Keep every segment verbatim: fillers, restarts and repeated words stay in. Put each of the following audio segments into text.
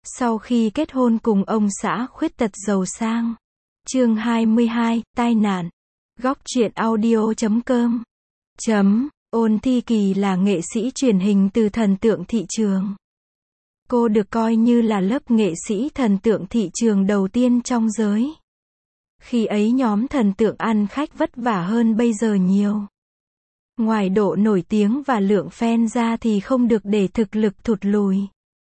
Sau khi kết hôn cùng ông xã khuyết tật giàu sang. Chương hai mươi hai, tai nạn. Góc truyện audio chấm com. Chấm. Ôn Thi Kỳ là nghệ sĩ truyền hình từ thần tượng thị trường. Cô được coi như là lớp nghệ sĩ thần tượng thị trường đầu tiên trong giới. Khi ấy nhóm thần tượng ăn khách vất vả hơn bây giờ nhiều. Ngoài độ nổi tiếng và lượng fan ra thì không được để thực lực thụt lùi.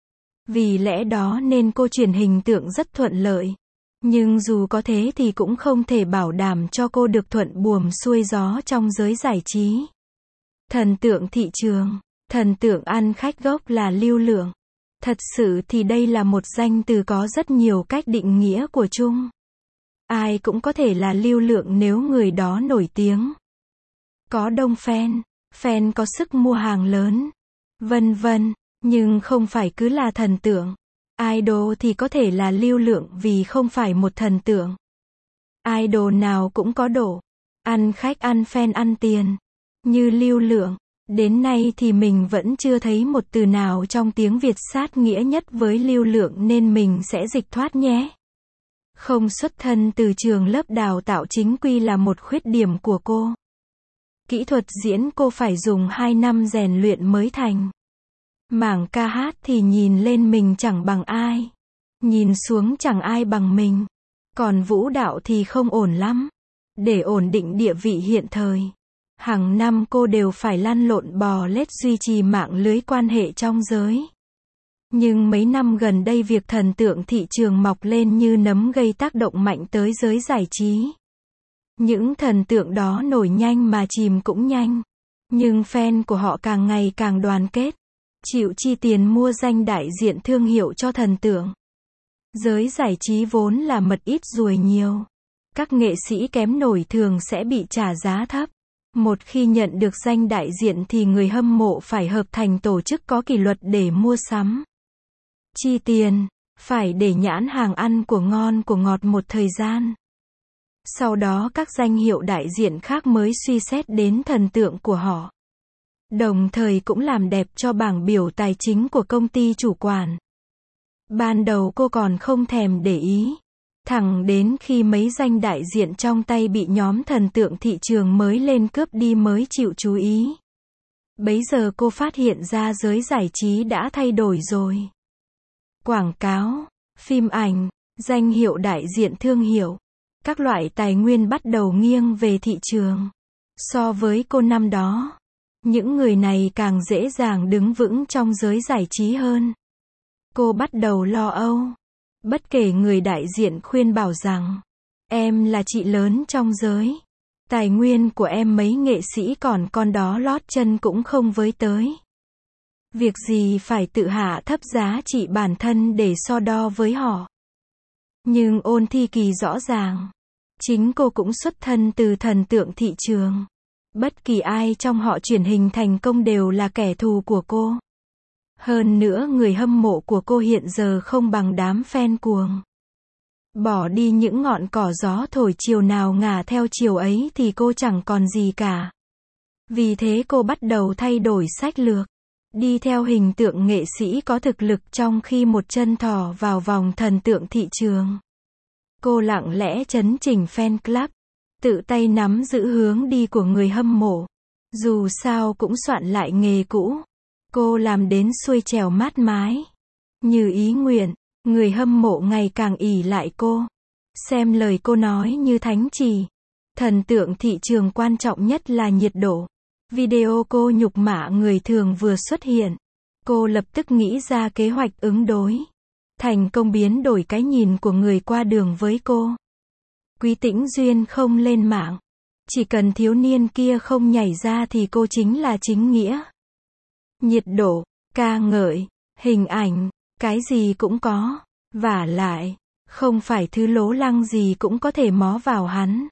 Vì lẽ đó nên cô truyền hình tượng rất thuận lợi. Nhưng dù có thế thì cũng không thể bảo đảm cho cô được thuận buồm xuôi gió trong giới giải trí. Thần tượng thị trường, thần tượng ăn khách gốc là lưu lượng. Thật sự thì đây là một danh từ có rất nhiều cách định nghĩa của chung. Ai cũng có thể là lưu lượng nếu người đó nổi tiếng. Có đông fan, fan có sức mua hàng lớn, vân vân, nhưng không phải cứ là thần tượng. Idol thì có thể là lưu lượng vì không phải một thần tượng. Idol nào cũng có độ, ăn khách ăn fan ăn tiền. Như lưu lượng, đến nay thì mình vẫn chưa thấy một từ nào trong tiếng Việt sát nghĩa nhất với lưu lượng nên mình sẽ dịch thoát nhé. Không xuất thân từ trường lớp đào tạo chính quy là một khuyết điểm của cô. Kỹ thuật diễn cô phải dùng hai năm rèn luyện mới thành. Mảng ca hát thì nhìn lên mình chẳng bằng ai. Nhìn xuống chẳng ai bằng mình. Còn vũ đạo thì không ổn lắm. Để ổn định địa vị hiện thời, hàng năm cô đều phải lăn lộn bò lết duy trì mạng lưới quan hệ trong giới. Nhưng mấy năm gần đây việc thần tượng thị trường mọc lên như nấm gây tác động mạnh tới giới giải trí. Những thần tượng đó nổi nhanh mà chìm cũng nhanh. Nhưng fan của họ càng ngày càng đoàn kết. Chịu chi tiền mua danh đại diện thương hiệu cho thần tượng. Giới giải trí vốn là mật ít ruồi nhiều. Các nghệ sĩ kém nổi thường sẽ bị trả giá thấp. Một khi nhận được danh đại diện thì người hâm mộ phải hợp thành tổ chức có kỷ luật để mua sắm. Chi tiền, phải để nhãn hàng ăn của ngon của ngọt một thời gian. Sau đó các danh hiệu đại diện khác mới suy xét đến thần tượng của họ. Đồng thời cũng làm đẹp cho bảng biểu tài chính của công ty chủ quản. Ban đầu cô còn không thèm để ý. Thẳng đến khi mấy danh đại diện trong tay bị nhóm thần tượng thị trường mới lên cướp đi mới chịu chú ý. Bấy giờ cô phát hiện ra giới giải trí đã thay đổi rồi. Quảng cáo, phim ảnh, danh hiệu đại diện thương hiệu, các loại tài nguyên bắt đầu nghiêng về thị trường. So với cô năm đó, những người này càng dễ dàng đứng vững trong giới giải trí hơn. Cô bắt đầu lo âu. Bất kể người đại diện khuyên bảo rằng, em là chị lớn trong giới. Tài nguyên của em mấy nghệ sĩ còn con đó lót chân cũng không với tới. Việc gì phải tự hạ thấp giá trị bản thân để so đo với họ. Nhưng Ôn Thi Kỳ rõ ràng, chính cô cũng xuất thân từ thần tượng thị trường. Bất kỳ ai trong họ truyền hình thành công đều là kẻ thù của cô. Hơn nữa người hâm mộ của cô hiện giờ không bằng đám fan cuồng. Bỏ đi những ngọn cỏ gió thổi chiều nào ngả theo chiều ấy thì cô chẳng còn gì cả. Vì thế cô bắt đầu thay đổi sách lược. Đi theo hình tượng nghệ sĩ có thực lực trong khi một chân thò vào vòng thần tượng thị trường. Cô lặng lẽ chấn chỉnh fan club. Tự tay nắm giữ hướng đi của người hâm mộ. Dù sao cũng soạn lại nghề cũ. Cô làm đến xuôi trèo mát mái. Như ý nguyện, người hâm mộ ngày càng ỷ lại cô. Xem lời cô nói như thánh chỉ. Thần tượng thị trường quan trọng nhất là nhiệt độ. Video cô nhục mạ người thường vừa xuất hiện. Cô lập tức nghĩ ra kế hoạch ứng đối. Thành công biến đổi cái nhìn của người qua đường với cô. Quý Tĩnh Duyên không lên mạng. Chỉ cần thiếu niên kia không nhảy ra thì cô chính là chính nghĩa. Nhiệt độ, ca ngợi, hình ảnh, cái gì cũng có. Vả lại, không phải thứ lố lăng gì cũng có thể mó vào hắn.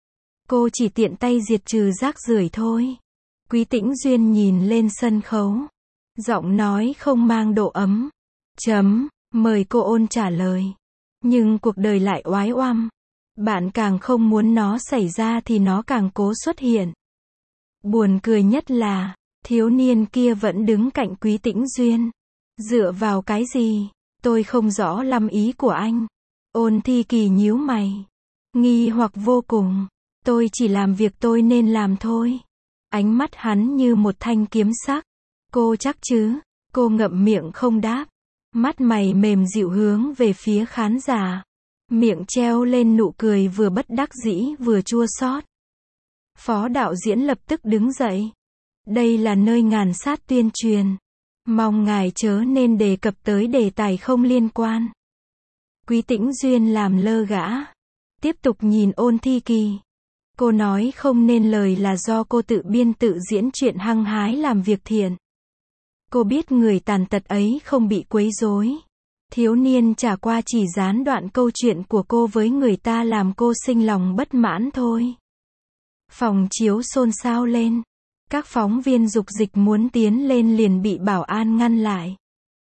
Cô chỉ tiện tay diệt trừ rác rưởi thôi. Quý Tĩnh Duyên nhìn lên sân khấu. Giọng nói không mang độ ấm. Chấm, mời cô Ôn trả lời. Nhưng cuộc đời lại oái oăm. Bạn càng không muốn nó xảy ra thì nó càng cố xuất hiện. Buồn cười nhất là, thiếu niên kia vẫn đứng cạnh Quý Tĩnh Duyên. Dựa vào cái gì? Tôi không rõ lắm ý của anh. Ôn Thi Kỳ nhíu mày. Nghi hoặc vô cùng. Tôi chỉ làm việc tôi nên làm thôi. Ánh mắt hắn như một thanh kiếm sắc. Cô chắc chứ? Cô ngậm miệng không đáp. Mắt mày mềm dịu hướng về phía khán giả. Miệng treo lên nụ cười vừa bất đắc dĩ vừa chua xót. Phó đạo diễn lập tức đứng dậy. Đây là nơi ngàn sát tuyên truyền. Mong ngài chớ nên đề cập tới đề tài không liên quan. Quý Tĩnh Duyên làm lơ gã. Tiếp tục nhìn Ôn Thi Kỳ. Cô nói không nên lời là do cô tự biên tự diễn chuyện hăng hái làm việc thiện. Cô biết người tàn tật ấy không bị quấy rối. Thiếu niên trả qua chỉ gián đoạn câu chuyện của cô với người ta làm cô sinh lòng bất mãn thôi. Phòng chiếu xôn xao lên. Các phóng viên dục dịch muốn tiến lên liền bị bảo an ngăn lại.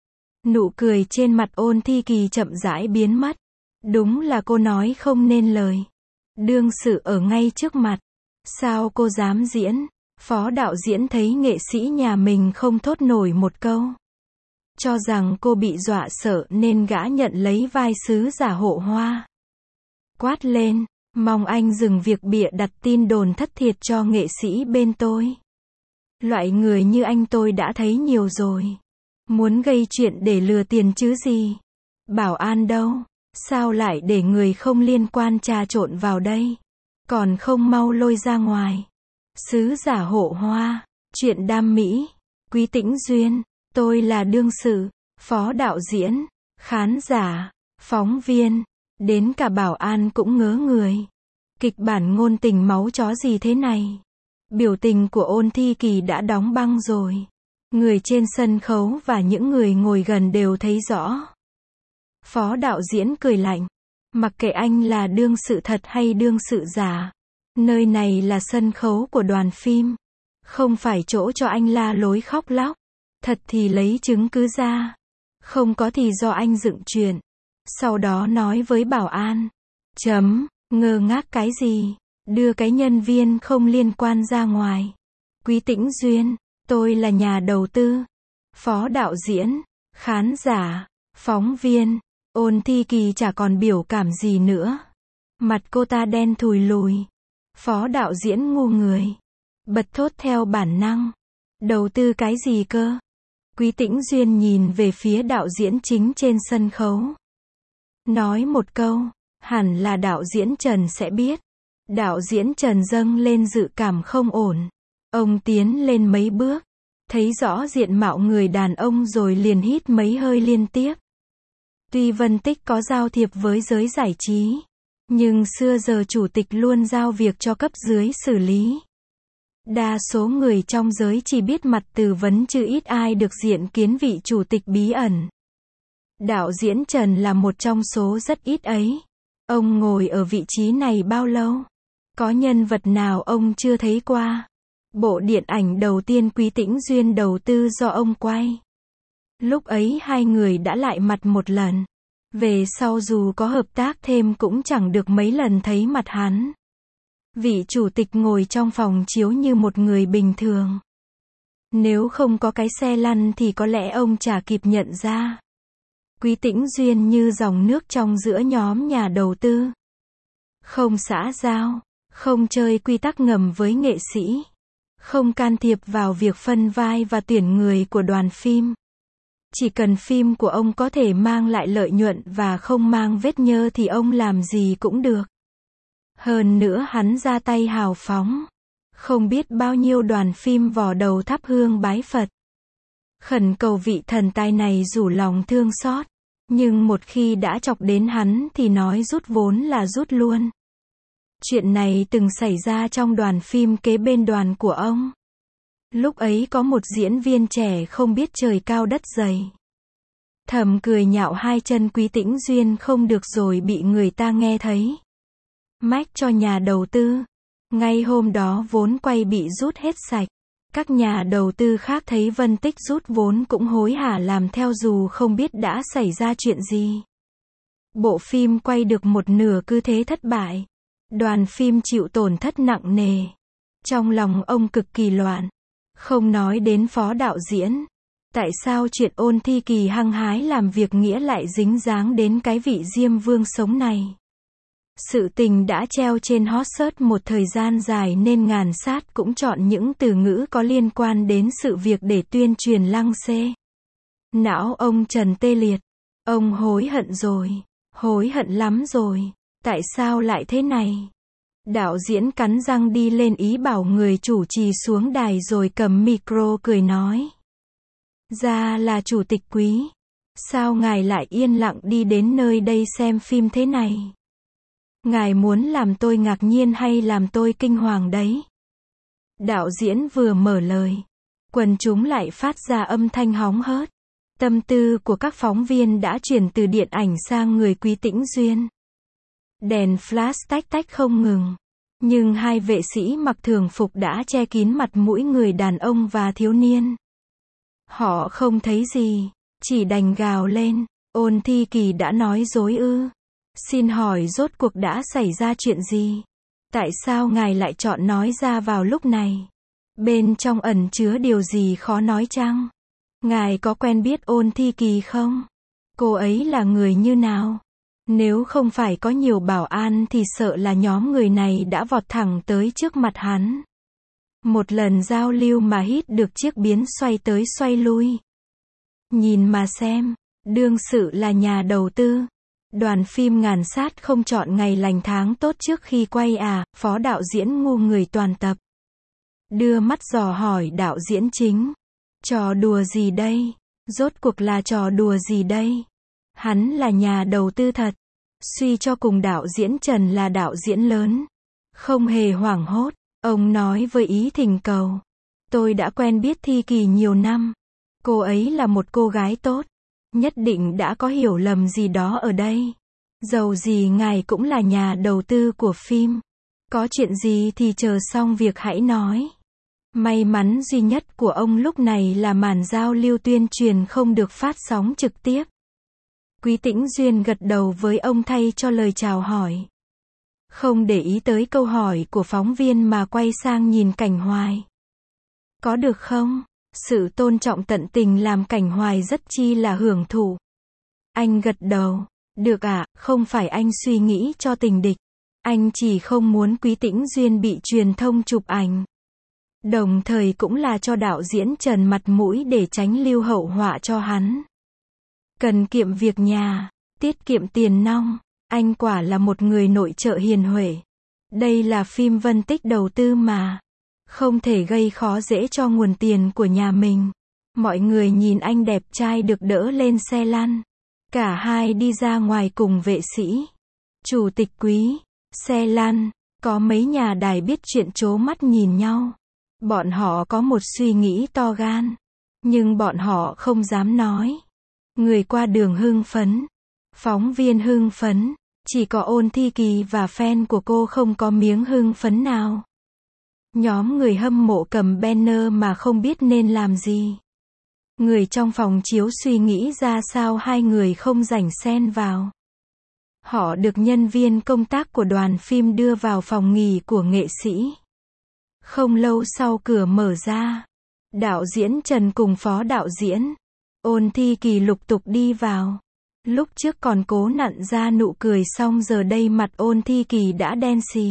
Nụ cười trên mặt Ôn Thi Kỳ chậm rãi biến mất. Đúng là cô nói không nên lời. Đương sự ở ngay trước mặt. Sao cô dám diễn? Phó đạo diễn thấy nghệ sĩ nhà mình không thốt nổi một câu. Cho rằng cô bị dọa sợ nên gã nhận lấy vai sứ giả hộ hoa. Quát lên, mong anh dừng việc bịa đặt tin đồn thất thiệt cho nghệ sĩ bên tôi. Loại người như anh tôi đã thấy nhiều rồi. Muốn gây chuyện để lừa tiền chứ gì. Bảo an đâu? Sao lại để người không liên quan trà trộn vào đây? Còn không mau lôi ra ngoài. Sứ giả hộ hoa, chuyện đam mỹ, Quý Tĩnh Duyên, tôi là đương sự, phó đạo diễn, khán giả, phóng viên, đến cả bảo an cũng ngớ người. Kịch bản ngôn tình máu chó gì thế này? Biểu tình của Ôn Thi Kỳ đã đóng băng rồi. Người trên sân khấu và những người ngồi gần đều thấy rõ. Phó đạo diễn cười lạnh. Mặc kệ anh là đương sự thật hay đương sự giả. Nơi này là sân khấu của đoàn phim. Không phải chỗ cho anh la lối khóc lóc. Thật thì lấy chứng cứ ra. Không có thì do anh dựng chuyện. Sau đó nói với bảo an. Chấm, ngơ ngác cái gì? Đưa cái nhân viên không liên quan ra ngoài. Quý Tĩnh Duyên, tôi là nhà đầu tư. Phó đạo diễn, khán giả, phóng viên. Ôn Thi Kỳ chả còn biểu cảm gì nữa. Mặt cô ta đen thùi lùi. Phó đạo diễn ngu người. Bật thốt theo bản năng. Đầu tư cái gì cơ? Quý Tĩnh Duyên nhìn về phía đạo diễn chính trên sân khấu. Nói một câu, hẳn là đạo diễn Trần sẽ biết. Đạo diễn Trần dâng lên dự cảm không ổn. Ông tiến lên mấy bước. Thấy rõ diện mạo người đàn ông rồi liền hít mấy hơi liên tiếp. Tuy Vân Tích có giao thiệp với giới giải trí. Nhưng xưa giờ chủ tịch luôn giao việc cho cấp dưới xử lý. Đa số người trong giới chỉ biết mặt tư vấn chứ ít ai được diện kiến vị chủ tịch bí ẩn. Đạo diễn Trần là một trong số rất ít ấy. Ông ngồi ở vị trí này bao lâu? Có nhân vật nào ông chưa thấy qua? Bộ điện ảnh đầu tiên Quý Tĩnh Duyên đầu tư do ông quay. Lúc ấy hai người đã lại mặt một lần. Về sau dù có hợp tác thêm cũng chẳng được mấy lần thấy mặt hắn. Vị chủ tịch ngồi trong phòng chiếu như một người bình thường. Nếu không có cái xe lăn thì có lẽ ông chả kịp nhận ra. Quý Tĩnh Duyên như dòng nước trong giữa nhóm nhà đầu tư. Không xã giao, không chơi quy tắc ngầm với nghệ sĩ. Không can thiệp vào việc phân vai và tuyển người của đoàn phim. Chỉ cần phim của ông có thể mang lại lợi nhuận và không mang vết nhơ thì ông làm gì cũng được. Hơn nữa hắn ra tay hào phóng. Không biết bao nhiêu đoàn phim vò đầu thắp hương bái Phật. Khẩn cầu vị thần tài này rủ lòng thương xót. Nhưng một khi đã chọc đến hắn thì nói rút vốn là rút luôn. Chuyện này từng xảy ra trong đoàn phim kế bên đoàn của ông. Lúc ấy có một diễn viên trẻ không biết trời cao đất dày. Thầm cười nhạo hai chân Quý Tĩnh Duyên không được rồi bị người ta nghe thấy. Mách cho nhà đầu tư. Ngay hôm đó vốn quay bị rút hết sạch. Các nhà đầu tư khác thấy Vân Tích rút vốn cũng hối hả làm theo dù không biết đã xảy ra chuyện gì. Bộ phim quay được một nửa cứ thế thất bại. Đoàn phim chịu tổn thất nặng nề. Trong lòng ông cực kỳ loạn. Không nói đến phó đạo diễn. Tại sao chuyện Ôn Thi Kỳ hăng hái làm việc nghĩa lại dính dáng đến cái vị Diêm Vương sống này? Sự tình đã treo trên hot search một thời gian dài nên Ngàn Sát cũng chọn những từ ngữ có liên quan đến sự việc để tuyên truyền lăng xê. Não ông Trần tê liệt. Ông hối hận rồi. Hối hận lắm rồi. Tại sao lại thế này? Đạo diễn cắn răng đi lên ý bảo người chủ trì xuống đài rồi cầm micro cười nói. Ra là chủ tịch quý. Sao ngài lại yên lặng đi đến nơi đây xem phim thế này? Ngài muốn làm tôi ngạc nhiên hay làm tôi kinh hoàng đấy? Đạo diễn vừa mở lời. Quần chúng lại phát ra âm thanh hóng hớt. Tâm tư của các phóng viên đã chuyển từ điện ảnh sang người Quý Tĩnh Duyên. Đèn flash tách tách không ngừng. Nhưng hai vệ sĩ mặc thường phục đã che kín mặt mũi người đàn ông và thiếu niên. Họ không thấy gì, chỉ đành gào lên. Ôn Thi Kỳ đã nói dối ư? Xin hỏi rốt cuộc đã xảy ra chuyện gì? Tại sao ngài lại chọn nói ra vào lúc này? Bên trong ẩn chứa điều gì khó nói chăng? Ngài có quen biết Ôn Thi Kỳ không? Cô ấy là người như nào? Nếu không phải có nhiều bảo an thì sợ là nhóm người này đã vọt thẳng tới trước mặt hắn. Một lần giao lưu mà hít được chiếc biến xoay tới xoay lui. Nhìn mà xem, đương sự là nhà đầu tư. Đoàn phim Ngàn Sát không chọn ngày lành tháng tốt trước khi quay à? Phó đạo diễn ngu người toàn tập. Đưa mắt dò hỏi đạo diễn chính. Trò đùa gì đây? Rốt cuộc là trò đùa gì đây? Hắn là nhà đầu tư thật. Suy cho cùng đạo diễn Trần là đạo diễn lớn. Không hề hoảng hốt, ông nói với ý thỉnh cầu. Tôi đã quen biết Thi Kỳ nhiều năm. Cô ấy là một cô gái tốt. Nhất định đã có hiểu lầm gì đó ở đây. Dầu gì ngài cũng là nhà đầu tư của phim. Có chuyện gì thì chờ xong việc hãy nói. May mắn duy nhất của ông lúc này là màn giao lưu tuyên truyền không được phát sóng trực tiếp. Quý Tĩnh Duyên gật đầu với ông thay cho lời chào hỏi. Không để ý tới câu hỏi của phóng viên mà quay sang nhìn Cảnh Hoài. Có được không? Sự tôn trọng tận tình làm Cảnh Hoài rất chi là hưởng thụ. Anh gật đầu. Được ạ, à, không phải anh suy nghĩ cho tình địch. Anh chỉ không muốn Quý Tĩnh Duyên bị truyền thông chụp ảnh. Đồng thời cũng là cho đạo diễn Trần mặt mũi để tránh lưu hậu họa cho hắn. Cần kiệm việc nhà, tiết kiệm tiền nong. Anh quả là một người nội trợ hiền huệ. Đây là phim Vân Tích đầu tư mà. Không thể gây khó dễ cho nguồn tiền của nhà mình. Mọi người nhìn anh đẹp trai được đỡ lên xe lăn. Cả hai đi ra ngoài cùng vệ sĩ. Chủ tịch quý, xe lăn, có mấy nhà đài biết chuyện trố mắt nhìn nhau. Bọn họ có một suy nghĩ to gan. Nhưng bọn họ không dám nói. Người qua đường hưng phấn. Phóng viên hưng phấn. Chỉ có Ôn Thi Kỳ và fan của cô không có miếng hưng phấn nào. Nhóm người hâm mộ cầm banner mà không biết nên làm gì. Người trong phòng chiếu suy nghĩ ra sao hai người không rảnh xen vào. Họ được nhân viên công tác của đoàn phim đưa vào phòng nghỉ của nghệ sĩ. Không lâu sau cửa mở ra. Đạo diễn Trần cùng phó đạo diễn Ôn Thi Kỳ lục tục đi vào. Lúc trước còn cố nặn ra nụ cười xong giờ đây mặt Ôn Thi Kỳ đã đen xì.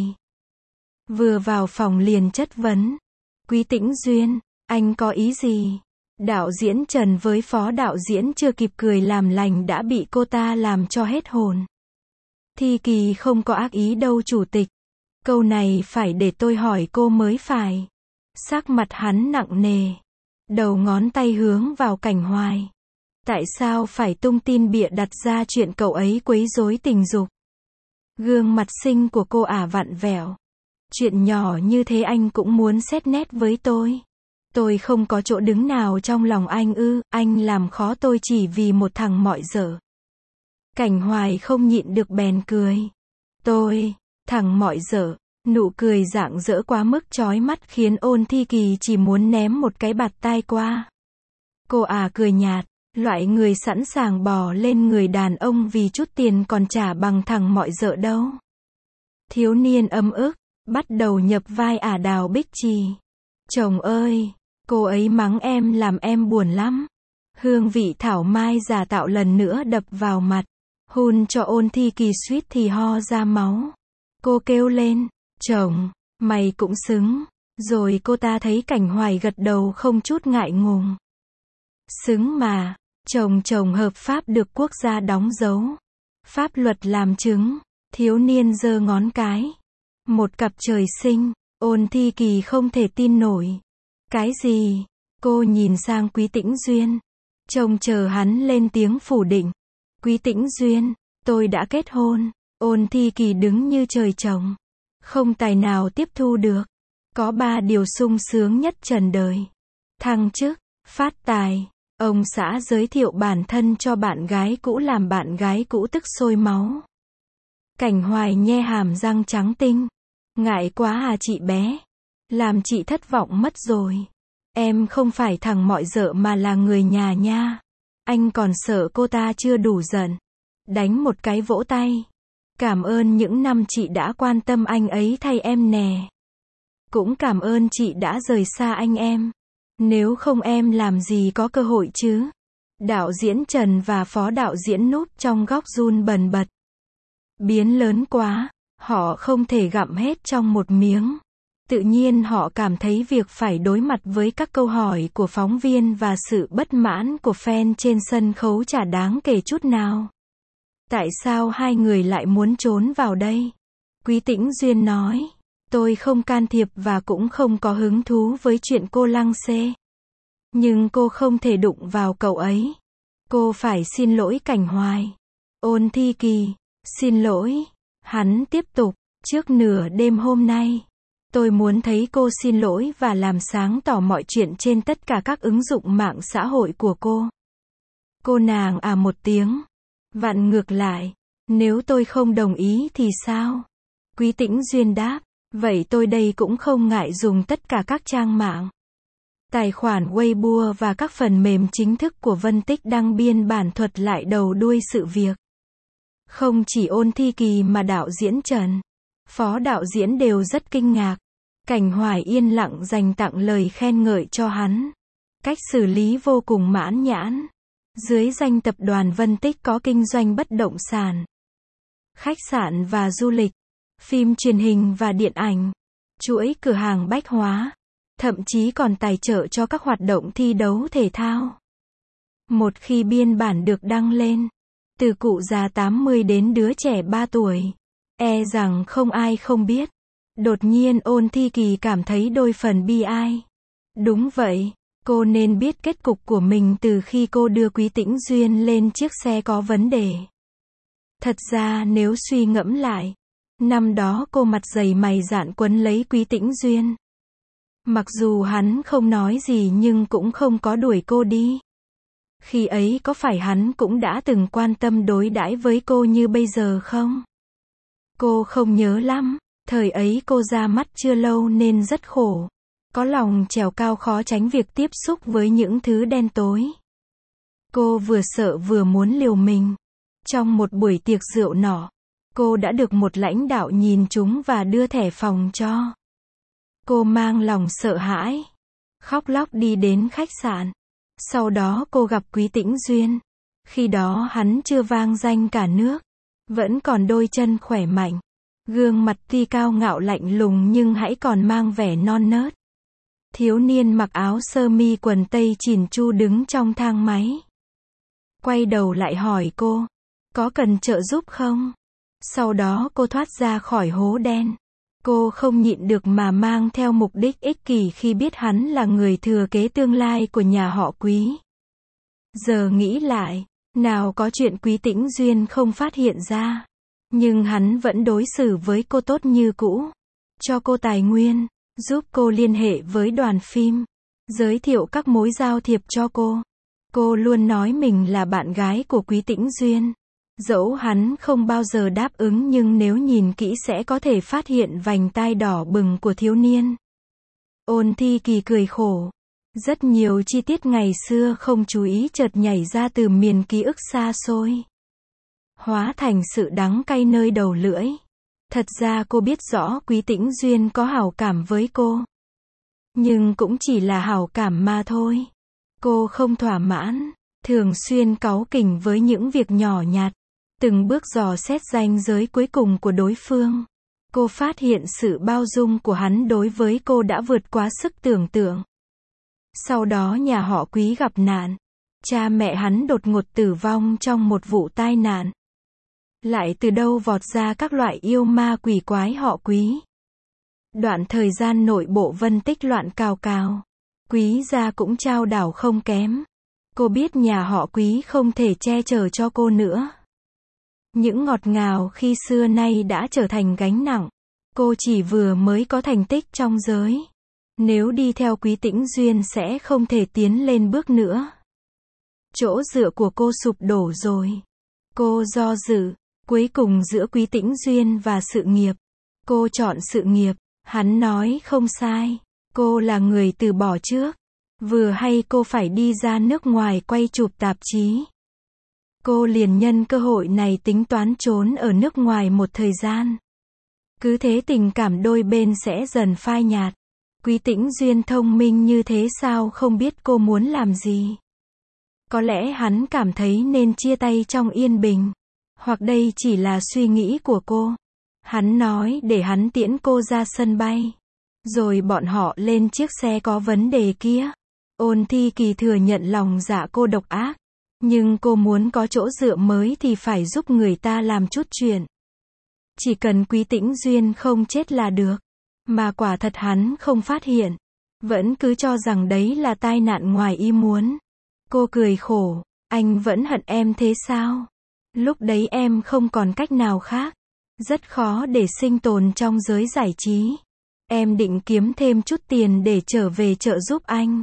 Vừa vào phòng liền chất vấn. Quý Tĩnh Duyên, anh có ý gì? Đạo diễn Trần với phó đạo diễn chưa kịp cười làm lành đã bị cô ta làm cho hết hồn. Thi Kỳ không có ác ý đâu chủ tịch. Câu này phải để tôi hỏi cô mới phải. Sắc mặt hắn nặng nề. Đầu ngón tay hướng vào Cảnh Hoài. Tại sao phải tung tin bịa đặt ra chuyện cậu ấy quấy rối tình dục? Gương mặt xinh của cô ả vặn vẹo. Chuyện nhỏ như thế anh cũng muốn xét nét với tôi. Tôi không có chỗ đứng nào trong lòng anh ư, anh làm khó tôi chỉ vì một thằng mọi dở. Cảnh Hoài không nhịn được bèn cười. Tôi, thằng mọi dở, nụ cười rạng rỡ quá mức chói mắt khiến Ôn Thi Kỳ chỉ muốn ném một cái bạt tai qua. Cô à cười nhạt, loại người sẵn sàng bò lên người đàn ông vì chút tiền còn trả bằng thằng mọi dở đâu. Thiếu niên ấm ức, bắt đầu nhập vai ả Đào Bích Trì. Chồng ơi, cô ấy mắng em làm em buồn lắm. Hương vị thảo mai giả tạo lần nữa đập vào mặt. Hun cho Ôn Thi Kỳ suýt thì ho ra máu. Cô kêu lên, chồng, mày cũng xứng. Rồi cô ta thấy Cảnh Hoài gật đầu không chút ngại ngùng. Xứng mà, chồng chồng hợp pháp được quốc gia đóng dấu. Pháp luật làm chứng. Thiếu niên giơ ngón cái. Một cặp trời sinh. Ôn Thi Kỳ không thể tin nổi. Cái gì? Cô nhìn sang Quý Tĩnh Duyên. Trông chờ hắn lên tiếng phủ định. Quý Tĩnh Duyên, tôi đã kết hôn. Ôn Thi Kỳ đứng như trời trồng. Không tài nào tiếp thu được. Có ba điều sung sướng nhất trần đời. Thăng chức, phát tài. Ông xã giới thiệu bản thân cho bạn gái cũ làm bạn gái cũ tức sôi máu. Cảnh Hoài nhe hàm răng trắng tinh. Ngại quá à chị bé. Làm chị thất vọng mất rồi. Em không phải thằng mọi dợ mà là người nhà nha. Anh còn sợ cô ta chưa đủ giận. Đánh một cái vỗ tay. Cảm ơn những năm chị đã quan tâm anh ấy thay em nè. Cũng cảm ơn chị đã rời xa anh em. Nếu không em làm gì có cơ hội chứ. Đạo diễn Trần và phó đạo diễn núp trong góc run bần bật. Biến lớn quá. Họ không thể gặm hết trong một miếng. Tự nhiên họ cảm thấy việc phải đối mặt với các câu hỏi của phóng viên và sự bất mãn của fan trên sân khấu chả đáng kể chút nào. Tại sao hai người lại muốn trốn vào đây? Quý Tĩnh Duyên nói. Tôi không can thiệp và cũng không có hứng thú với chuyện cô Lăng Xê. Nhưng cô không thể đụng vào cậu ấy. Cô phải xin lỗi Cảnh Hoài. Ôn Thi Kỳ, xin lỗi. Hắn tiếp tục, trước nửa đêm hôm nay. Tôi muốn thấy cô xin lỗi và làm sáng tỏ mọi chuyện trên tất cả các ứng dụng mạng xã hội của cô. Cô nàng à một tiếng. Vặn ngược lại. Nếu tôi không đồng ý thì sao? Quý Tĩnh Duyên đáp. Vậy tôi đây cũng không ngại dùng tất cả các trang mạng. Tài khoản Weibo và các phần mềm chính thức của Vân Tích đăng biên bản thuật lại đầu đuôi sự việc. Không chỉ Ôn Thi Kỳ mà đạo diễn Trần, phó đạo diễn đều rất kinh ngạc. Cảnh Hoài yên lặng dành tặng lời khen ngợi cho hắn. Cách xử lý vô cùng mãn nhãn. Dưới danh tập đoàn Vân Tích có kinh doanh bất động sản, khách sạn và du lịch, phim truyền hình và điện ảnh, chuỗi cửa hàng bách hóa, thậm chí còn tài trợ cho các hoạt động thi đấu thể thao. Một khi biên bản được đăng lên, từ cụ già tám mươi đến đứa trẻ ba tuổi, e rằng không ai không biết. Đột nhiên Ôn Thi Kỳ cảm thấy đôi phần bi ai. Đúng vậy, cô nên biết kết cục của mình từ khi cô đưa Quý Tĩnh Duyên lên chiếc xe có vấn đề. Thật ra nếu suy ngẫm lại, năm đó cô mặt dày mày dạn quấn lấy Quý Tĩnh Duyên. Mặc dù hắn không nói gì nhưng cũng không có đuổi cô đi. Khi ấy có phải hắn cũng đã từng quan tâm đối đãi với cô như bây giờ không? Cô không nhớ lắm, thời ấy cô ra mắt chưa lâu nên rất khổ. Có lòng trèo cao khó tránh việc tiếp xúc với những thứ đen tối. Cô vừa sợ vừa muốn liều mình. Trong một buổi tiệc rượu nọ, cô đã được một lãnh đạo nhìn trúng và đưa thẻ phòng cho. Cô mang lòng sợ hãi, khóc lóc đi đến khách sạn. Sau đó cô gặp Quý Tĩnh Duyên. Khi đó hắn chưa vang danh cả nước, vẫn còn đôi chân khỏe mạnh, gương mặt tuy cao ngạo lạnh lùng nhưng hãy còn mang vẻ non nớt. Thiếu niên mặc áo sơ mi quần tây chỉn chu đứng trong thang máy. Quay đầu lại hỏi cô, có cần trợ giúp không? Sau đó cô thoát ra khỏi hố đen. Cô không nhịn được mà mang theo mục đích ích kỷ khi biết hắn là người thừa kế tương lai của nhà họ Quý. Giờ nghĩ lại, nào có chuyện Quý Tĩnh Duyên không phát hiện ra. Nhưng hắn vẫn đối xử với cô tốt như cũ. Cho cô tài nguyên, giúp cô liên hệ với đoàn phim, giới thiệu các mối giao thiệp cho cô. Cô luôn nói mình là bạn gái của Quý Tĩnh Duyên. Dẫu hắn không bao giờ đáp ứng nhưng nếu nhìn kỹ sẽ có thể phát hiện vành tai đỏ bừng của thiếu niên. Ôn Thi Kỳ cười khổ. Rất nhiều chi tiết ngày xưa không chú ý chợt nhảy ra từ miền ký ức xa xôi. Hóa thành sự đắng cay nơi đầu lưỡi. Thật ra cô biết rõ Quý Tĩnh Duyên có hảo cảm với cô. Nhưng cũng chỉ là hảo cảm mà thôi. Cô không thỏa mãn. thường xuyên cáu kỉnh với những việc nhỏ nhặt, từng bước dò xét ranh giới cuối cùng của đối phương. Cô phát hiện sự bao dung của hắn đối với cô đã vượt quá sức tưởng tượng. Sau đó nhà họ Quý gặp nạn. Cha mẹ hắn đột ngột tử vong trong một vụ tai nạn. Lại từ đâu vọt ra các loại yêu ma quỷ quái họ Quý. Đoạn thời gian nội bộ Vân Tích loạn cào cào. Quý gia cũng trao đảo không kém. Cô biết nhà họ Quý không thể che chở cho cô nữa. Những ngọt ngào khi xưa nay đã trở thành gánh nặng. Cô chỉ vừa mới có thành tích trong giới. Nếu đi theo Quý Tĩnh Duyên sẽ không thể tiến lên bước nữa. Chỗ dựa của cô sụp đổ rồi. Cô do dự, cuối cùng giữa Quý Tĩnh Duyên và sự nghiệp. Cô chọn sự nghiệp, hắn nói không sai. Cô là người từ bỏ trước. Vừa hay cô phải đi ra nước ngoài quay chụp tạp chí. Cô liền nhân cơ hội này tính toán trốn ở nước ngoài một thời gian. Cứ thế tình cảm đôi bên sẽ dần phai nhạt. Quý Tĩnh Duyên thông minh như thế sao không biết cô muốn làm gì. Có lẽ hắn cảm thấy nên chia tay trong yên bình. Hoặc đây chỉ là suy nghĩ của cô. Hắn nói để hắn tiễn cô ra sân bay. Rồi bọn họ lên chiếc xe có vấn đề kia. Ôn Thi Kỳ thừa nhận lòng dạ cô độc ác. Nhưng cô muốn có chỗ dựa mới thì phải giúp người ta làm chút chuyện. Chỉ cần Quý Tĩnh Duyên không chết là được. Mà quả thật hắn không phát hiện. Vẫn cứ cho rằng đấy là tai nạn ngoài ý muốn. Cô cười khổ. Anh vẫn hận em thế sao? Lúc đấy em không còn cách nào khác. Rất khó để sinh tồn trong giới giải trí. Em định kiếm thêm chút tiền để trở về trợ giúp anh.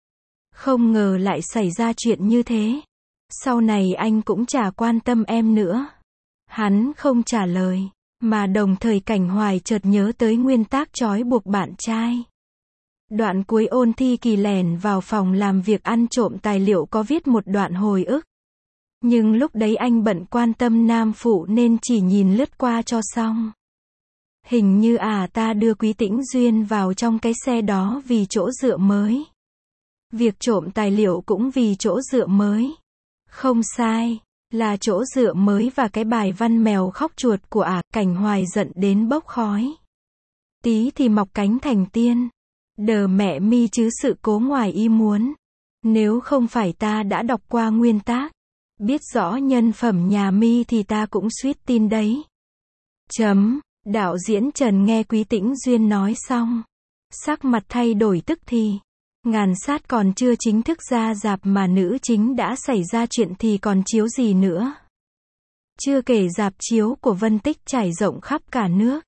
Không ngờ lại xảy ra chuyện như thế. Sau này anh cũng chả quan tâm em nữa. Hắn không trả lời. Mà đồng thời Cảnh Hoài chợt nhớ tới nguyên tắc trói buộc bạn trai. Đoạn cuối Ôn Thi Kỳ lẻn vào phòng làm việc ăn trộm tài liệu có viết một đoạn hồi ức. Nhưng lúc đấy anh bận quan tâm nam phụ nên chỉ nhìn lướt qua cho xong. Hình như à ta đưa Quý Tĩnh Duyên vào trong cái xe đó vì chỗ dựa mới. Việc trộm tài liệu cũng vì chỗ dựa mới. Không sai, là chỗ dựa mới và cái bài văn mèo khóc chuột của ả. Cảnh Hoài giận đến bốc khói. Tí thì mọc cánh thành tiên. Đờ mẹ mi chứ sự cố ngoài ý muốn. Nếu không phải ta đã đọc qua nguyên tác, biết rõ nhân phẩm nhà mi thì ta cũng suýt tin đấy. Chấm. Đạo diễn Trần nghe Quý Tĩnh Duyên nói xong. Sắc mặt thay đổi tức thì. Ngàn sát còn chưa chính thức ra rạp mà nữ chính đã xảy ra chuyện thì còn chiếu gì nữa. Chưa kể rạp chiếu của Vân Tích trải rộng khắp cả nước.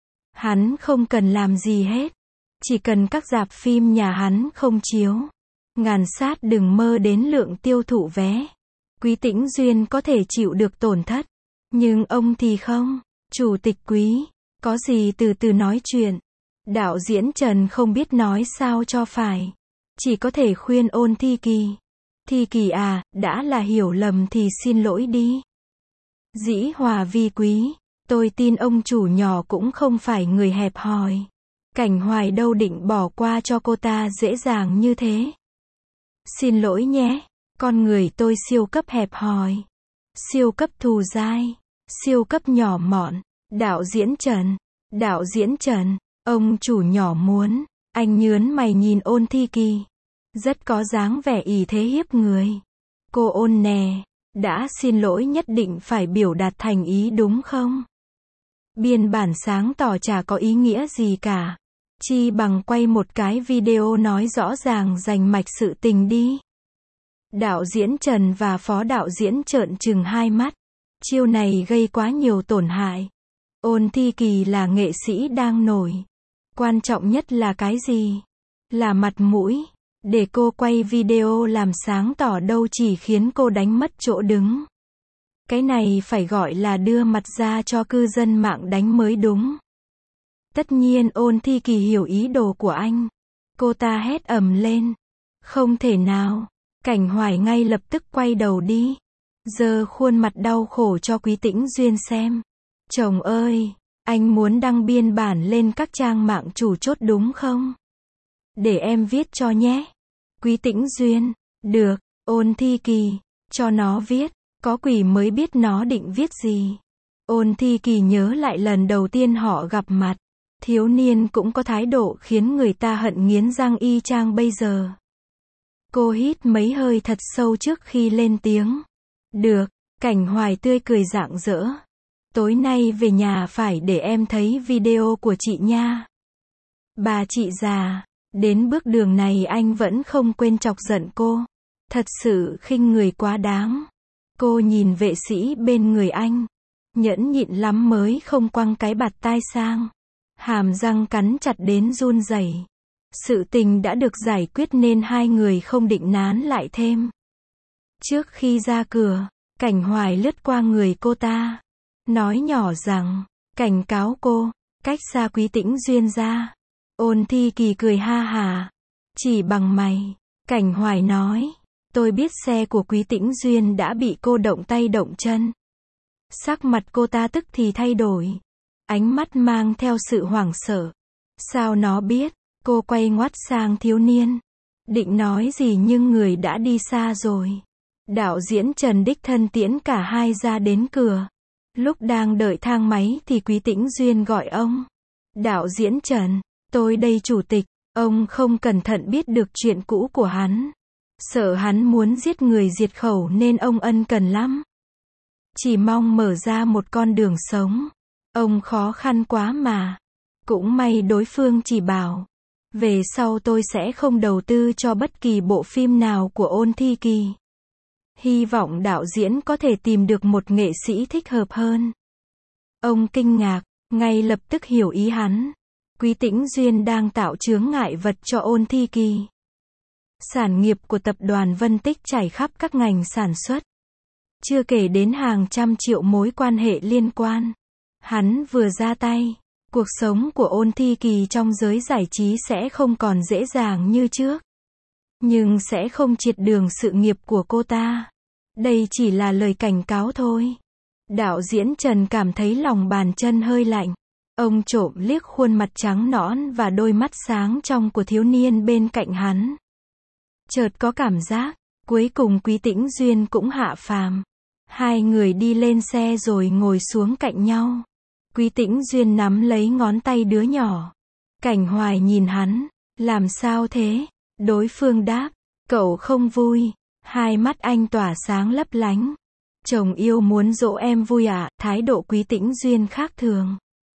Hắn không cần làm gì hết. Chỉ cần các rạp phim nhà hắn không chiếu. Ngàn sát đừng mơ đến lượng tiêu thụ vé. Quý Tĩnh Duyên có thể chịu được tổn thất. Nhưng ông thì không. Chủ tịch Quý, có gì từ từ nói chuyện. Đạo diễn Trần không biết nói sao cho phải. Chỉ có thể khuyên Ôn Thi Kỳ. Thi Kỳ à, đã là hiểu lầm thì xin lỗi đi. Dĩ hòa vi quý, tôi tin ông chủ nhỏ cũng không phải người hẹp hòi. Cảnh Hoài đâu định bỏ qua cho cô ta dễ dàng như thế. Xin lỗi nhé, con người tôi siêu cấp hẹp hòi. Siêu cấp thù dai. Siêu cấp nhỏ mọn. Đạo diễn Trần. Đạo diễn Trần, ông chủ nhỏ muốn. Anh nhớn mày nhìn Ôn Thi Kỳ. Rất có dáng vẻ ỷ thế hiếp người. Cô Ôn nè, đã xin lỗi nhất định phải biểu đạt thành ý đúng không? Biên bản sáng tỏ chả có ý nghĩa gì cả. Chi bằng quay một cái video nói rõ ràng rành mạch sự tình đi. Đạo diễn Trần và phó đạo diễn trợn trừng hai mắt. Chiêu này gây quá nhiều tổn hại. Ôn Thi Kỳ là nghệ sĩ đang nổi. Quan trọng nhất là cái gì? Là mặt mũi. Để cô quay video làm sáng tỏ đâu chỉ khiến cô đánh mất chỗ đứng. Cái này phải gọi là đưa mặt ra cho cư dân mạng đánh mới đúng. Tất nhiên Ôn Thi Kỳ hiểu ý đồ của anh. Cô ta hét ầm lên. Không thể nào. Cảnh Hoài ngay lập tức quay đầu đi. Giơ khuôn mặt đau khổ cho Quý Tĩnh Duyên xem. Chồng ơi, anh muốn đăng biên bản lên các trang mạng chủ chốt đúng không? Để em viết cho nhé. Quý Tĩnh Duyên, được. Ôn Thi Kỳ, Cho nó viết, có quỷ mới biết nó định viết gì. Ôn Thi Kỳ nhớ lại lần đầu tiên họ gặp mặt. Thiếu niên cũng có thái độ khiến người ta hận nghiến răng y chang bây giờ. Cô hít mấy hơi thật sâu trước khi lên tiếng. Được, Cảnh Hoài tươi cười rạng rỡ. Tối nay về nhà phải để em thấy video của chị nha. Bà chị già, đến bước đường này anh vẫn không quên chọc giận cô. Thật sự khinh người quá đáng. Cô nhìn vệ sĩ bên người anh. Nhẫn nhịn lắm mới không quăng cái bạt tai sang. Hàm răng cắn chặt đến run rẩy. Sự tình đã được giải quyết nên hai người không định nán lại thêm. Trước khi ra cửa, Cảnh Hoài lướt qua người cô ta. Nói nhỏ rằng, cảnh cáo cô, cách xa Quý Tĩnh Duyên ra. Ôn Thi Kỳ cười ha hà. Chỉ bằng mày, Cảnh Hoài nói. Tôi biết xe của Quý Tĩnh Duyên đã bị cô động tay động chân. Sắc mặt cô ta tức thì thay đổi. Ánh mắt mang theo sự hoảng sợ. Sao nó biết? Cô quay ngoắt sang thiếu niên. Định nói gì nhưng người đã đi xa rồi. Đạo diễn Trần đích thân tiễn cả hai ra đến cửa. Lúc đang đợi thang máy thì Quý Tĩnh Duyên gọi ông. Đạo diễn Trần, tôi đây chủ tịch. Ông không cẩn thận biết được chuyện cũ của hắn. Sợ hắn muốn giết người diệt khẩu nên ông ân cần lắm. Chỉ mong mở ra một con đường sống. Ông khó khăn quá mà. Cũng may đối phương chỉ bảo. Về sau tôi sẽ không đầu tư cho bất kỳ bộ phim nào của Ôn Thi Kỳ. Hy vọng đạo diễn có thể tìm được một nghệ sĩ thích hợp hơn. Ông kinh ngạc, ngay lập tức hiểu ý hắn. Quý Tĩnh Duyên đang tạo chướng ngại vật cho Ôn Thi Kỳ. Sản nghiệp của tập đoàn Vân Tích trải khắp các ngành sản xuất. Chưa kể đến hàng trăm triệu mối quan hệ liên quan. Hắn vừa ra tay, cuộc sống của Ôn Thi Kỳ trong giới giải trí sẽ không còn dễ dàng như trước. Nhưng sẽ không triệt đường sự nghiệp của cô ta. Đây chỉ là lời cảnh cáo thôi. Đạo diễn Trần cảm thấy lòng bàn chân hơi lạnh. Ông trộm liếc khuôn mặt trắng nõn và đôi mắt sáng trong của thiếu niên bên cạnh hắn. Chợt có cảm giác, cuối cùng Quý Tĩnh Duyên cũng hạ phàm. Hai người đi lên xe rồi ngồi xuống cạnh nhau. Quý Tĩnh Duyên nắm lấy ngón tay đứa nhỏ. Cảnh Hoài nhìn hắn, làm sao thế? Đối phương đáp, cậu không vui. Hai mắt anh tỏa sáng lấp lánh. Chồng yêu muốn dỗ em vui à? Thái độ Quý Tĩnh Duyên khác thường.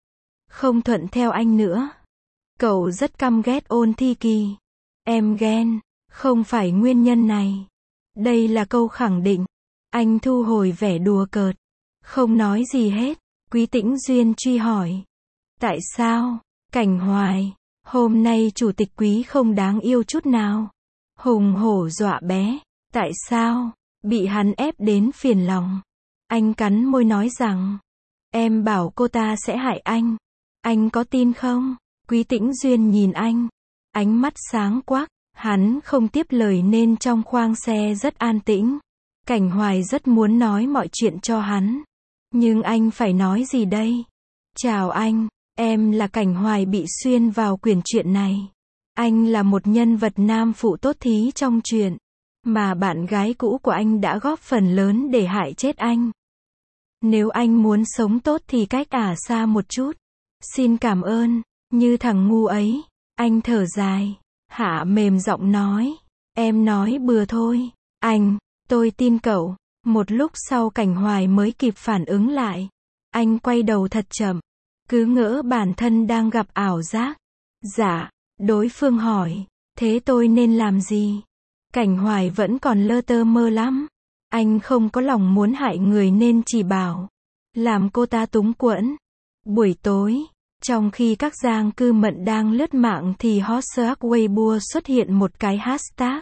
Không thuận theo anh nữa. Cậu rất căm ghét Ôn Thi Kỳ. Em ghen, không phải nguyên nhân này. Đây là câu khẳng định. Anh thu hồi vẻ đùa cợt. Không nói gì hết. Quý Tĩnh Duyên truy hỏi. Tại sao? Cảnh Hoài, hôm nay chủ tịch Quý không đáng yêu chút nào. Hùng hổ dọa bé. Tại sao? Bị hắn ép đến phiền lòng. Anh cắn môi nói rằng. Em bảo cô ta sẽ hại anh. Anh có tin không? Quý Tĩnh Duyên nhìn anh. Ánh mắt sáng quắc. Hắn không tiếp lời nên trong khoang xe rất an tĩnh. Cảnh Hoài rất muốn nói mọi chuyện cho hắn. Nhưng anh phải nói gì đây? Chào anh, em là Cảnh Hoài bị xuyên vào quyển truyện này. Anh là một nhân vật nam phụ tốt thí trong truyện. Mà bạn gái cũ của anh đã góp phần lớn để hại chết anh. Nếu anh muốn sống tốt thì cách ả xa một chút. Xin cảm ơn, như thằng ngu ấy. Anh thở dài. Hạ mềm giọng nói. Em nói bừa thôi. Anh, tôi tin cậu. Một lúc sau Cảnh Hoài mới kịp phản ứng lại. Anh quay đầu thật chậm. Cứ ngỡ bản thân đang gặp ảo giác. Dạ, đối phương hỏi. Thế tôi nên làm gì? Cảnh Hoài vẫn còn lơ tơ mơ lắm. Anh không có lòng muốn hại người nên chỉ bảo. Làm cô ta túng quẫn. Buổi tối, trong khi các giang cư mận đang lướt mạng thì hot search Weibo xuất hiện một cái hashtag.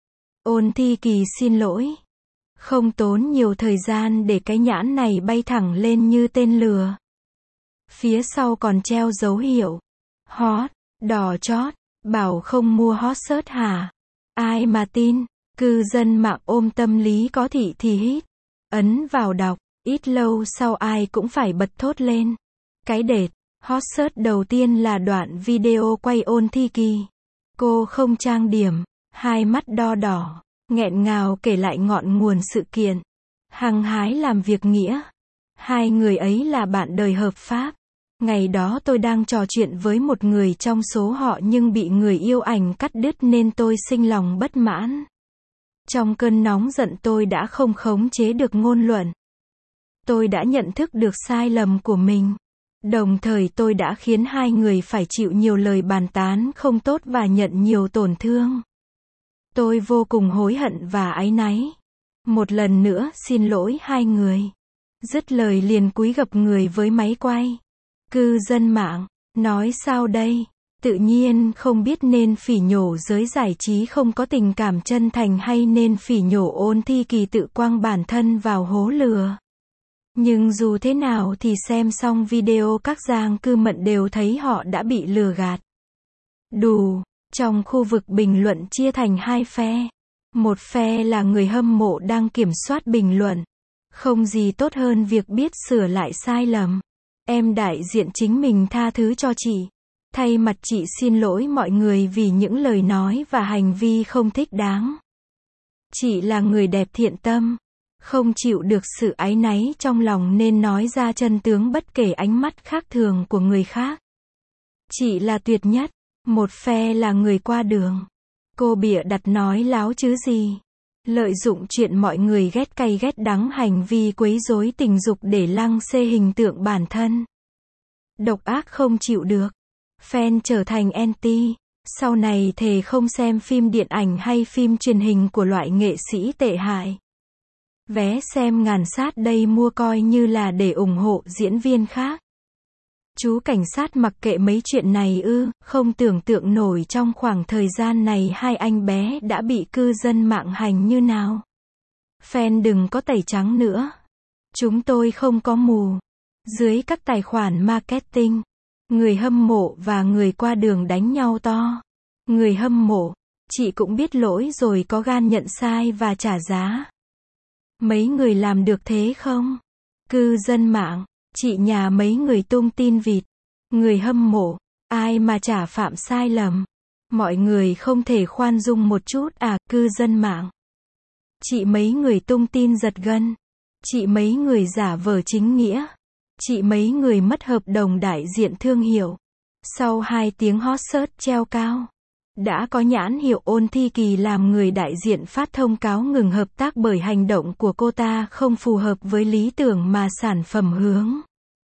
Ôn Thi Kỳ xin lỗi. Không tốn nhiều thời gian để cái nhãn này bay thẳng lên như tên lừa. Phía sau còn treo dấu hiệu. Hot, đỏ chót, bảo không mua hot search hả? Ai mà tin, cư dân mạng ôm tâm lý có thị thì hít. Ấn vào đọc, ít lâu sau ai cũng phải bật thốt lên. Cái đệt, hot search đầu tiên là đoạn video quay Ôn Thi Kỳ. Cô không trang điểm, hai mắt đo đỏ. nghẹn ngào kể lại ngọn nguồn sự kiện, hăng hái làm việc nghĩa. Hai người ấy là bạn đời hợp pháp. Ngày đó tôi đang trò chuyện với một người trong số họ nhưng bị người yêu ảnh cắt đứt nên tôi sinh lòng bất mãn. Trong cơn nóng giận tôi đã không khống chế được ngôn luận. Tôi đã nhận thức được sai lầm của mình. Đồng thời tôi đã khiến hai người phải chịu nhiều lời bàn tán không tốt và nhận nhiều tổn thương. Tôi vô cùng hối hận và áy náy. Một lần nữa xin lỗi hai người. Dứt lời liền cúi gập người với máy quay. Cư dân mạng, nói sao đây? Tự nhiên không biết nên phỉ nhổ giới giải trí không có tình cảm chân thành hay nên phỉ nhổ Ôn Thi Kỳ tự quăng bản thân vào hố lừa. Nhưng dù thế nào thì xem xong video các giang cư mận đều thấy họ đã bị lừa gạt. Đù, trong khu vực bình luận chia thành hai phe. Một phe là người hâm mộ đang kiểm soát bình luận. Không gì tốt hơn việc biết sửa lại sai lầm. Em đại diện chính mình tha thứ cho chị. Thay mặt chị xin lỗi mọi người vì những lời nói và hành vi không thích đáng. Chị là người đẹp thiện tâm. Không chịu được sự áy náy trong lòng nên nói ra chân tướng bất kể ánh mắt khác thường của người khác. Chị là tuyệt nhất. Một phe là người qua đường. Cô bịa đặt nói láo chứ gì. Lợi dụng chuyện mọi người ghét cay ghét đắng hành vi quấy rối tình dục để lăng xê hình tượng bản thân. Độc ác không chịu được. Fan trở thành anti. Sau này thề không xem phim điện ảnh hay phim truyền hình của loại nghệ sĩ tệ hại. Vé xem ngàn sát đây mua coi như là để ủng hộ diễn viên khác. Chú cảnh sát mặc kệ mấy chuyện này ư, không tưởng tượng nổi trong khoảng thời gian này hai anh bé đã bị cư dân mạng hành như nào. Fan đừng có tẩy trắng nữa. Chúng tôi không có mù. Dưới các tài khoản marketing, người hâm mộ và người qua đường đánh nhau to. Người hâm mộ, chị cũng biết lỗi rồi có gan nhận sai và trả giá. Mấy người làm được thế không? Cư dân mạng, chị nhà mấy người tung tin vịt. Người hâm mộ, ai mà chả phạm sai lầm. Mọi người không thể khoan dung một chút à, cư dân mạng. Chị mấy người tung tin giật gân. Chị mấy người giả vờ chính nghĩa. Chị mấy người mất hợp đồng đại diện thương hiệu. Sau hai tiếng hot search treo cao, đã có nhãn hiệu Ôn Thi Kỳ làm người đại diện phát thông cáo ngừng hợp tác bởi hành động của cô ta không phù hợp với lý tưởng mà sản phẩm hướng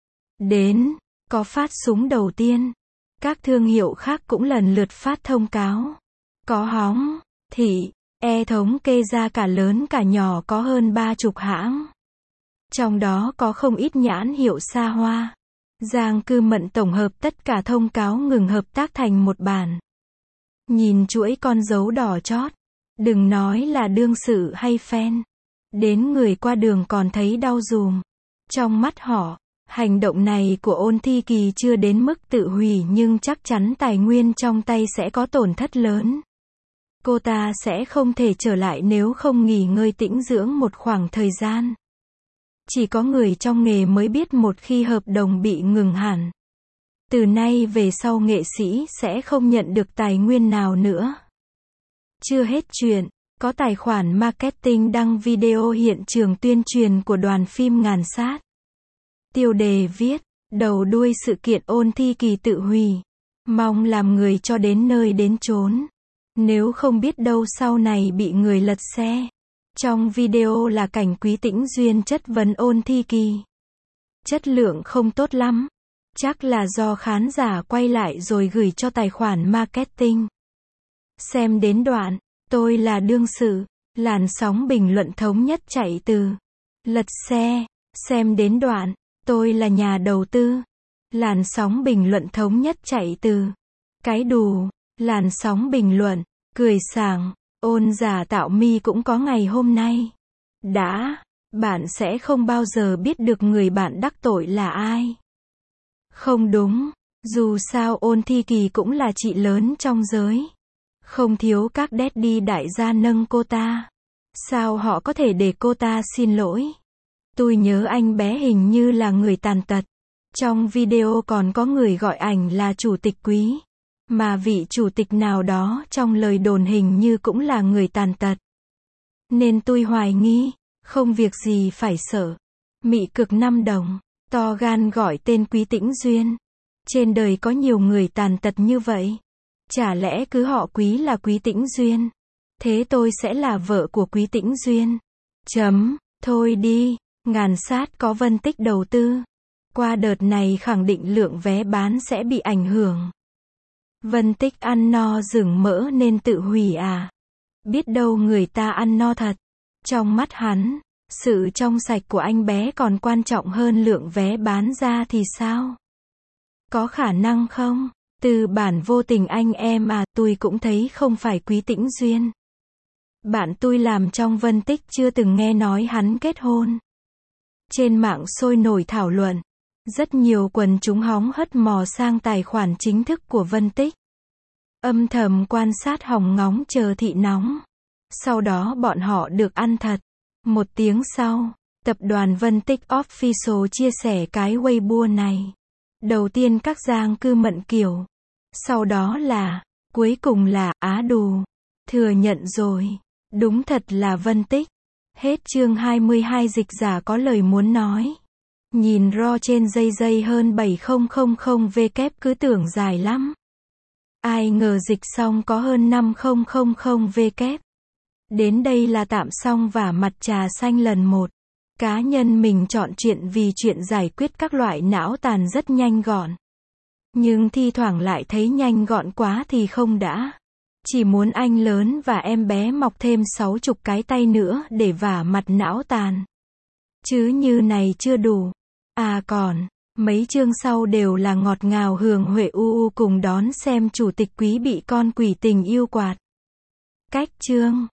đến. Có phát súng đầu tiên. Các thương hiệu khác cũng lần lượt phát thông cáo. Có Hóng, Thị, E thống kê ra cả lớn cả nhỏ có hơn ba chục hãng. Trong đó có không ít nhãn hiệu xa hoa. Giang Cư Mận tổng hợp tất cả thông cáo ngừng hợp tác thành một bản. Nhìn chuỗi con dấu đỏ chót. Đừng nói là đương sự hay fan. Đến người qua đường còn thấy đau dùm. Trong mắt họ, hành động này của Ôn Thi Kỳ chưa đến mức tự hủy nhưng chắc chắn tài nguyên trong tay sẽ có tổn thất lớn. Cô ta sẽ không thể trở lại nếu không nghỉ ngơi tĩnh dưỡng một khoảng thời gian. Chỉ có người trong nghề mới biết một khi hợp đồng bị ngừng hẳn. Từ nay về sau nghệ sĩ sẽ không nhận được tài nguyên nào nữa. Chưa hết chuyện, có tài khoản marketing đăng video hiện trường tuyên truyền của đoàn phim Ngàn Sát. Tiêu đề viết, đầu đuôi sự kiện Ôn Thi Kỳ tự hủy. Mong làm người cho đến nơi đến chốn. Nếu không biết đâu sau này bị người lật xe. Trong video là cảnh Quý Tĩnh Duyên chất vấn Ôn Thi Kỳ. Chất lượng không tốt lắm. Chắc là do khán giả quay lại rồi gửi cho tài khoản marketing. Xem đến đoạn, tôi là đương sự. Làn sóng bình luận thống nhất chạy từ. Lật xe. Xem đến đoạn, tôi là nhà đầu tư. Làn sóng bình luận thống nhất chạy từ. Cái đù. Làn sóng bình luận. Cười sảng. Ôn giả tạo mi cũng có ngày hôm nay. Đã, bạn sẽ không bao giờ biết được người bạn đắc tội là ai. Không đúng, dù sao Ôn Thi Kỳ cũng là chị lớn trong giới. Không thiếu các daddy đại gia nâng cô ta. Sao họ có thể để cô ta xin lỗi? Tôi nhớ anh bé hình như là người tàn tật. Trong video còn có người gọi ảnh là chủ tịch Quý. Mà vị chủ tịch nào đó trong lời đồn hình như cũng là người tàn tật. Nên tôi hoài nghi, không việc gì phải sợ. Mị cực năm đồng, to gan gọi tên Quý Tĩnh Duyên. Trên đời có nhiều người tàn tật như vậy. Chả lẽ cứ họ Quý là Quý Tĩnh Duyên? Thế tôi sẽ là vợ của Quý Tĩnh Duyên. Chấm, thôi đi, ngàn sát có Vân Tích đầu tư. Qua đợt này khẳng định lượng vé bán sẽ bị ảnh hưởng. Vân Tích ăn no rừng mỡ nên tự hủy à? Biết đâu người ta ăn no thật. Trong mắt hắn, sự trong sạch của anh bé còn quan trọng hơn lượng vé bán ra thì sao? Có khả năng không? Từ bản vô tình anh em à, tôi cũng thấy không phải Quý Tĩnh Duyên. Bạn tôi làm trong Vân Tích chưa từng nghe nói hắn kết hôn. Trên mạng sôi nổi thảo luận. Rất nhiều quần chúng hóng hớt mò sang tài khoản chính thức của Vân Tích. Âm thầm quan sát hòng ngóng chờ thị nóng. Sau đó bọn họ được ăn thật. Một tiếng sau, tập đoàn Vân Tích Official chia sẻ cái Weibo này. Đầu tiên các Giang Cư Mận Kiều. Sau đó là, cuối cùng là, Á Đù. Thừa nhận rồi. Đúng thật là Vân Tích. Hết chương hai mươi hai dịch giả có lời muốn nói. Nhìn ro trên dây dây hơn bảy nghìn W cứ tưởng dài lắm. Ai ngờ dịch xong có hơn năm nghìn W. Đến đây là tạm xong và mặt trà xanh lần một. Cá nhân mình chọn chuyện vì chuyện giải quyết các loại não tàn rất nhanh gọn. Nhưng thi thoảng lại thấy nhanh gọn quá thì không đã. Chỉ muốn anh lớn và em bé mọc thêm sáu chục cái tay nữa để vả mặt não tàn. Chứ như này chưa đủ. À còn, mấy chương sau đều là ngọt ngào hưởng huệ u u cùng đón xem chủ tịch Quý bị con quỷ tình yêu quạt. Cách chương